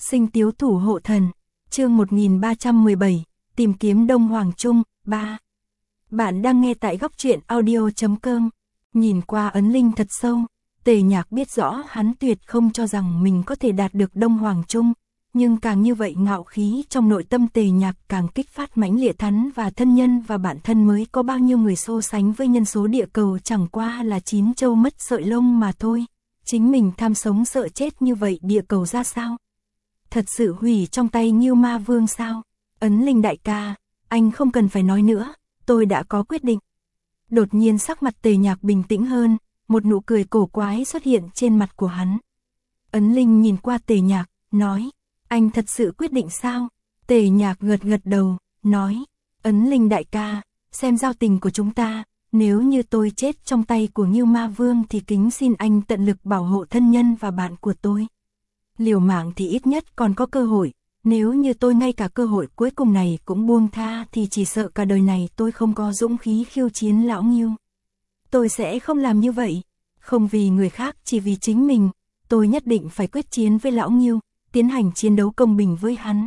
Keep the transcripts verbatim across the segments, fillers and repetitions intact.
Sinh Tiếu Thủ Hộ Thần, chương một nghìn ba trăm mười bảy, tìm kiếm Đông Hoàng Trung, ba. Bạn đang nghe tại góc truyện audio chấm com. Nhìn qua ấn linh thật sâu, Tề Nhạc biết rõ hắn tuyệt không cho rằng mình có thể đạt được Đông Hoàng Trung, nhưng càng như vậy ngạo khí trong nội tâm Tề Nhạc càng kích phát mãnh liệt hắn và thân nhân và bản thân mới có bao nhiêu người so sánh với nhân số địa cầu chẳng qua là chín châu mất sợi lông mà thôi. Chính mình tham sống sợ chết như vậy địa cầu ra sao? Thật sự hủy trong tay Ngưu Ma Vương sao? Ấn linh đại ca, anh không cần phải nói nữa, tôi đã có quyết định. Đột nhiên sắc mặt Tề Nhạc bình tĩnh hơn, một nụ cười cổ quái xuất hiện trên mặt của hắn. Ấn linh nhìn qua Tề Nhạc, nói, anh thật sự quyết định sao? Tề Nhạc gật gật đầu, nói, Ấn linh đại ca, xem giao tình của chúng ta, nếu như tôi chết trong tay của Ngưu Ma Vương thì kính xin anh tận lực bảo hộ thân nhân và bạn của tôi. Liều mạng thì ít nhất còn có cơ hội, nếu như tôi ngay cả cơ hội cuối cùng này cũng buông tha thì chỉ sợ cả đời này tôi không có dũng khí khiêu chiến lão Ngưu. Tôi sẽ không làm như vậy, không vì người khác chỉ vì chính mình, tôi nhất định phải quyết chiến với lão Ngưu, tiến hành chiến đấu công bình với hắn.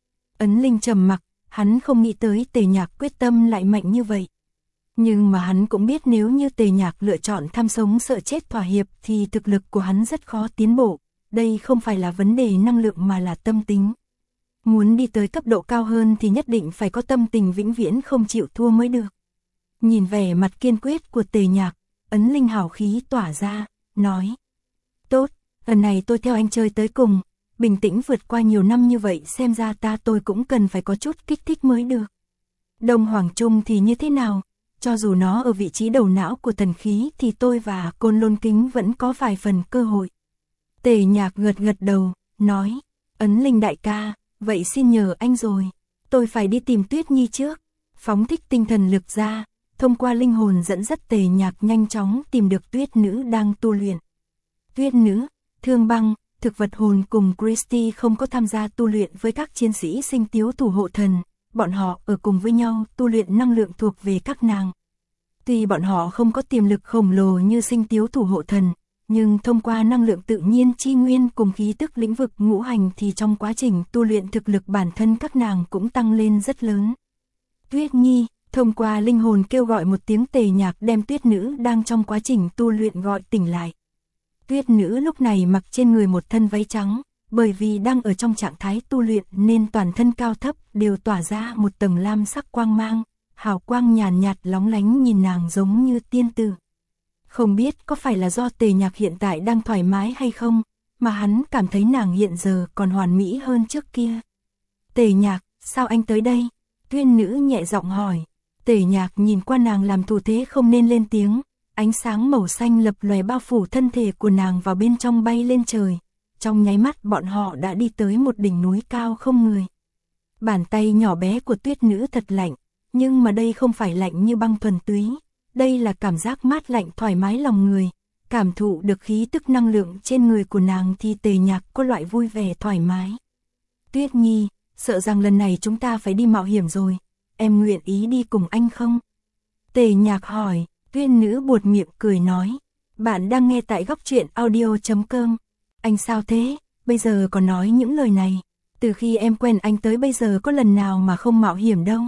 Ấn linh trầm mặc, hắn không nghĩ tới Tề Nhạc quyết tâm lại mạnh như vậy. Nhưng mà hắn cũng biết nếu như Tề Nhạc lựa chọn tham sống sợ chết thỏa hiệp thì thực lực của hắn rất khó tiến bộ, đây không phải là vấn đề năng lượng mà là tâm tính. Muốn đi tới cấp độ cao hơn thì nhất định phải có tâm tình vĩnh viễn không chịu thua mới được. Nhìn vẻ mặt kiên quyết của Tề Nhạc, ấn linh hào khí tỏa ra, nói, tốt, lần này tôi theo anh chơi tới cùng, bình tĩnh vượt qua nhiều năm như vậy xem ra ta tôi cũng cần phải có chút kích thích mới được. Đông Hoàng Trung thì như thế nào? Cho dù nó ở vị trí đầu não của thần khí thì tôi và Côn Lôn Kính vẫn có vài phần cơ hội. Tề Nhạc gật gật đầu, nói, ấn linh đại ca, vậy xin nhờ anh rồi, tôi phải đi tìm Tuyết Nhi trước. Phóng thích tinh thần lực ra, thông qua linh hồn dẫn dắt Tề Nhạc nhanh chóng tìm được Tuyết Nữ đang tu luyện. Tuyết Nữ, Thương Băng, thực vật hồn cùng Christy không có tham gia tu luyện với các chiến sĩ Sinh Tiếu Thủ Hộ Thần, bọn họ ở cùng với nhau tu luyện năng lượng thuộc về các nàng. Tuy bọn họ không có tiềm lực khổng lồ như Sinh Tiếu Thủ Hộ Thần, nhưng thông qua năng lượng tự nhiên chi nguyên cùng khí tức lĩnh vực ngũ hành thì trong quá trình tu luyện thực lực bản thân các nàng cũng tăng lên rất lớn. Tuyết Nhi, thông qua linh hồn kêu gọi một tiếng Tề Nhạc đem Tuyết Nữ đang trong quá trình tu luyện gọi tỉnh lại. Tuyết Nữ lúc này mặc trên người một thân váy trắng, bởi vì đang ở trong trạng thái tu luyện nên toàn thân cao thấp đều tỏa ra một tầng lam sắc quang mang, hào quang nhàn nhạt, nhạt lóng lánh nhìn nàng giống như tiên tử. Không biết có phải là do Tề Nhạc hiện tại đang thoải mái hay không, mà hắn cảm thấy nàng hiện giờ còn hoàn mỹ hơn trước kia. Tề Nhạc, sao anh tới đây? Tuyết Nữ nhẹ giọng hỏi. Tề Nhạc nhìn qua nàng làm thủ thế không nên lên tiếng, ánh sáng màu xanh lập lòe bao phủ thân thể của nàng vào bên trong bay lên trời. Trong nháy mắt bọn họ đã đi tới một đỉnh núi cao không người. Bàn tay nhỏ bé của Tuyết Nữ thật lạnh, nhưng mà đây không phải lạnh như băng thuần túy. Đây là cảm giác mát lạnh thoải mái lòng người, cảm thụ được khí tức năng lượng trên người của nàng thì Tề Nhạc có loại vui vẻ thoải mái. Tuyết Nhi, sợ rằng lần này chúng ta phải đi mạo hiểm rồi, em nguyện ý đi cùng anh không? Tề Nhạc hỏi. Tuyết Nữ buột miệng cười nói, bạn đang nghe tại góc truyện audio chấm com. Anh sao thế, bây giờ còn nói những lời này, từ khi em quen anh tới bây giờ có lần nào mà không mạo hiểm đâu.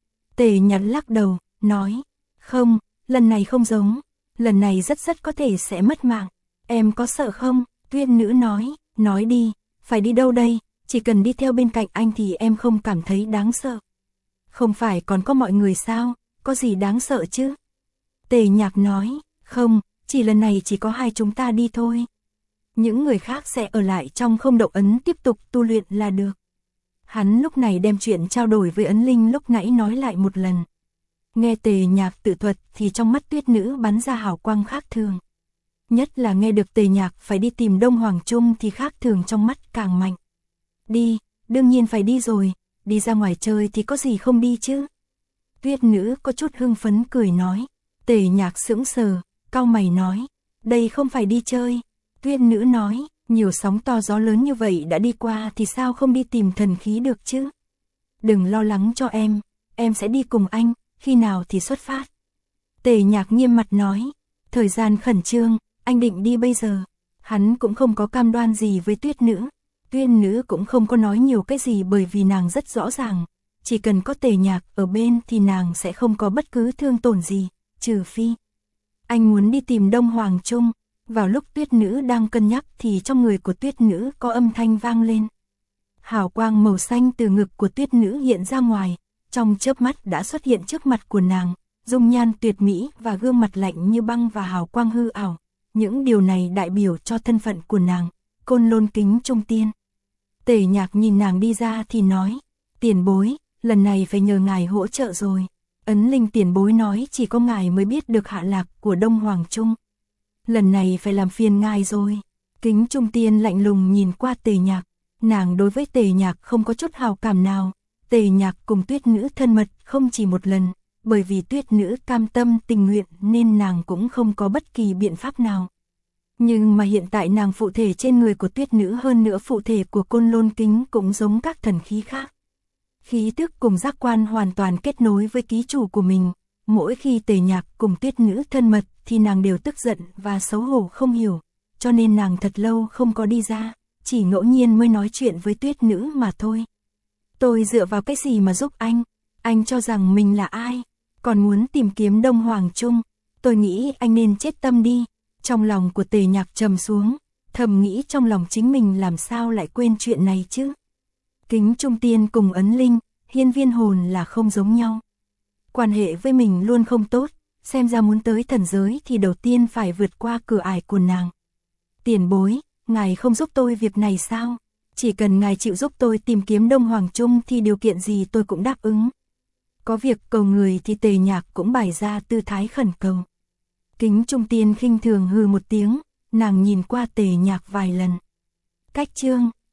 Tề Nhạc lắc đầu, nói, không, lần này không giống, lần này rất rất có thể sẽ mất mạng, em có sợ không? Tuyết Nữ nói, nói đi, phải đi đâu đây, chỉ cần đi theo bên cạnh anh thì em không cảm thấy đáng sợ. Không phải còn có mọi người sao, có gì đáng sợ chứ? Tề Nhạc nói, không, chỉ lần này chỉ có hai chúng ta đi thôi. Những người khác sẽ ở lại trong không động ấn tiếp tục tu luyện là được. Hắn lúc này đem chuyện trao đổi với ấn linh lúc nãy nói lại một lần. Nghe Tề Nhạc tự thuật thì trong mắt Tuyết Nữ bắn ra hào quang khác thường. Nhất là nghe được Tề Nhạc phải đi tìm Đông Hoàng Trung thì khác thường trong mắt càng mạnh. Đi, đương nhiên phải đi rồi, đi ra ngoài chơi thì có gì không đi chứ? Tuyết Nữ có chút hưng phấn cười nói. Tề Nhạc sững sờ, cau mày nói, đây không phải đi chơi. Tuyết Nữ nói, nhiều sóng to gió lớn như vậy đã đi qua thì sao không đi tìm thần khí được chứ? Đừng lo lắng cho em, em sẽ đi cùng anh, khi nào thì xuất phát? Tề Nhạc nghiêm mặt nói, thời gian khẩn trương, anh định đi bây giờ. Hắn cũng không có cam đoan gì với Tuyết Nữ. Tuyết Nữ cũng không có nói nhiều cái gì bởi vì nàng rất rõ ràng, chỉ cần có Tề Nhạc ở bên thì nàng sẽ không có bất cứ thương tổn gì, trừ phi anh muốn đi tìm Đông Hoàng Trung. Vào lúc Tuyết Nữ đang cân nhắc thì trong người của Tuyết Nữ có âm thanh vang lên. Hào quang màu xanh từ ngực của Tuyết Nữ hiện ra ngoài, trong chớp mắt đã xuất hiện trước mặt của nàng, dung nhan tuyệt mỹ và gương mặt lạnh như băng và hào quang hư ảo. Những điều này đại biểu cho thân phận của nàng, Côn Lôn Kính Trung Tiên. Tề Nhạc nhìn nàng đi ra thì nói, tiền bối, lần này phải nhờ ngài hỗ trợ rồi. Ấn Linh tiền bối nói chỉ có ngài mới biết được hạ lạc của Đông Hoàng Trung. Lần này phải làm phiền ngài rồi. Kính Trung Tiên lạnh lùng nhìn qua Tề Nhạc, nàng đối với Tề Nhạc không có chút hào cảm nào. Tề Nhạc cùng Tuyết Nữ thân mật không chỉ một lần, bởi vì Tuyết Nữ cam tâm tình nguyện nên nàng cũng không có bất kỳ biện pháp nào. Nhưng mà hiện tại nàng phụ thể trên người của Tuyết Nữ, hơn nữa phụ thể của Côn Lôn Kính cũng giống các thần khí khác. Khí tức cùng giác quan hoàn toàn kết nối với ký chủ của mình. Mỗi khi Tề Nhạc cùng Tuyết Nữ thân mật thì nàng đều tức giận và xấu hổ không hiểu, cho nên nàng thật lâu không có đi ra, chỉ ngẫu nhiên mới nói chuyện với Tuyết Nữ mà thôi. Tôi dựa vào cái gì mà giúp anh? Anh cho rằng mình là ai? Còn muốn tìm kiếm Đông Hoàng Trung? Tôi nghĩ anh nên chết tâm đi. Trong lòng của Tề Nhạc trầm xuống, thầm nghĩ trong lòng chính mình làm sao lại quên chuyện này chứ? Kính Trung Tiên cùng Ấn Linh, Hiên Viên Hồn là không giống nhau. Quan hệ với mình luôn không tốt, xem ra muốn tới thần giới thì đầu tiên phải vượt qua cửa ải của nàng. Tiền bối, ngài không giúp tôi việc này sao? Chỉ cần ngài chịu giúp tôi tìm kiếm Đông Hoàng Trung thì điều kiện gì tôi cũng đáp ứng. Có việc cầu người thì Tề Nhạc cũng bày ra tư thái khẩn cầu. Kính Trung Tiên khinh thường hừ một tiếng, nàng nhìn qua Tề Nhạc vài lần. Cách chương